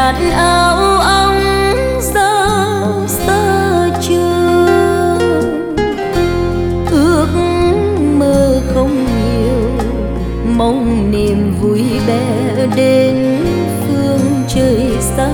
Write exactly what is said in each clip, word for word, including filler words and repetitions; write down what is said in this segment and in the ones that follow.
đàn áo óng ra xa trường. Ước mơ không nhiều, mong niềm vui bé đến phương trời xa.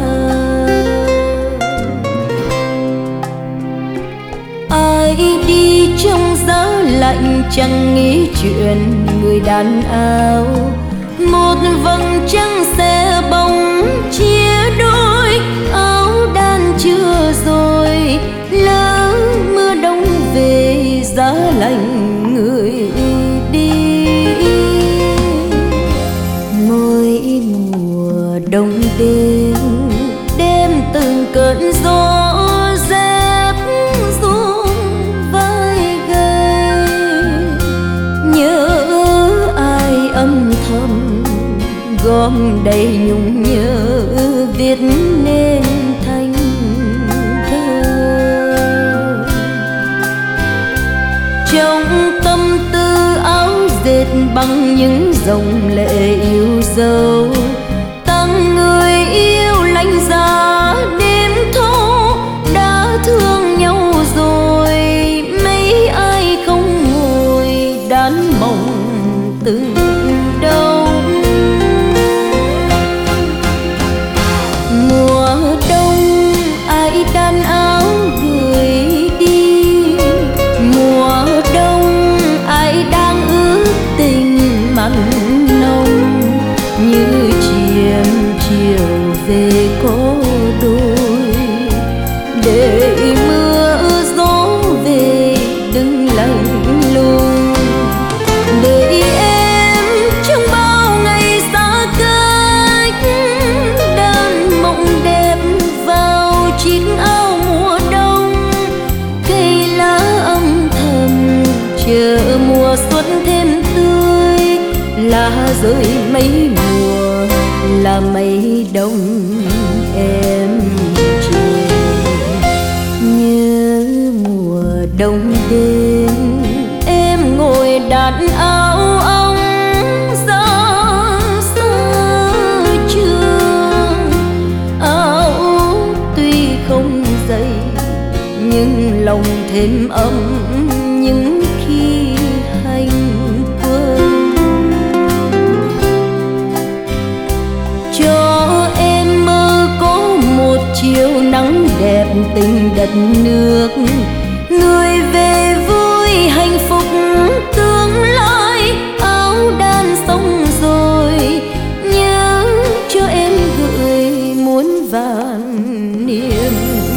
Ai đi trong giá lạnh chẳng nghĩ chuyện người đàn áo. Một vầng trăng sẽ bóng chia đôi, áo đan chưa rồi lỡ mưa đông về giá lạnh người đi. Mỗi mùa đông đến đêm từng cơn gió rét rung vai gầy. Nhớ ai âm thầm gom đầy nhung nhớ viết nên thành thơ. Trong tâm tư áo dệt bằng những dòng lệ yêu dấu, tặng người yêu lạnh giá đêm thâu. Đã thương nhau rồi mấy ai không ngồi đàn mộng từng đâu. Mùa đông ai đan áo gửi đi, mùa đông ai đang ước tình mặn nồng. Như chiều chiều về có đôi, để mưa gió về đừng lạnh lùng. Để em trong bao ngày xa cách, đan mộng đẹp vào chiếc áo mùa đông. Cây lá âm thầm chờ mùa xuân thêm tươi, lá rơi mấy mùa là mấy đông em chiều. Nhớ mùa đông đến em ngồi đàn áo óng ra xa trường. Áo tuy không dày nhưng lòng thêm ấm những khi hành quân. Cho em mơ có một chiều nắng đẹp tình đất nước, người về vui hạnh phúc tương lai. Áo đan xong rồi nhớ cho em gửi muôn vàn niềm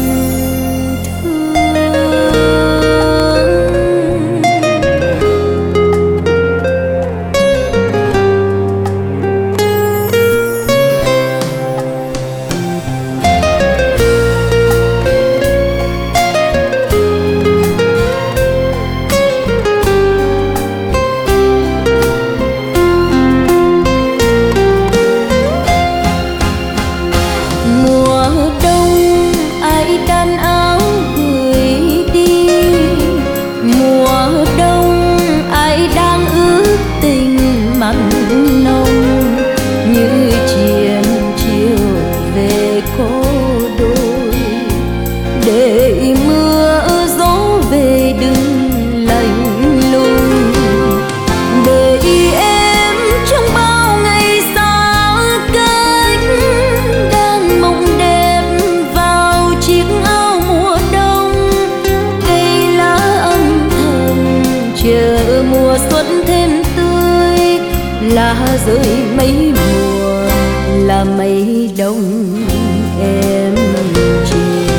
nồng. Như chiều chiều về có đôi, để mưa gió về đừng lạnh lùng. Để em trong bao ngày xa cách, đan mộng đẹp vào chiếc áo mùa đông. Cây lá âm thầm chờ mùa xuân thêm tươi, lá rơi mấy mùa là mấy đông em chiều.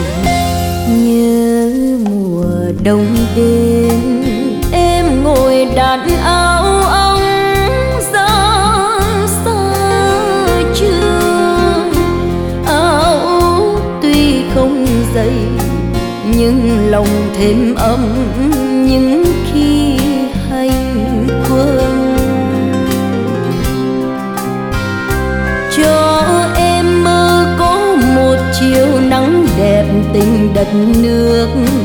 Nhớ mùa đông đến em ngồi đàn áo óng ra xa trường. Áo tuy không dày nhưng lòng thêm ấm những khi hành quân. Cho em mơ có một chiều nắng đẹp tình đất nước,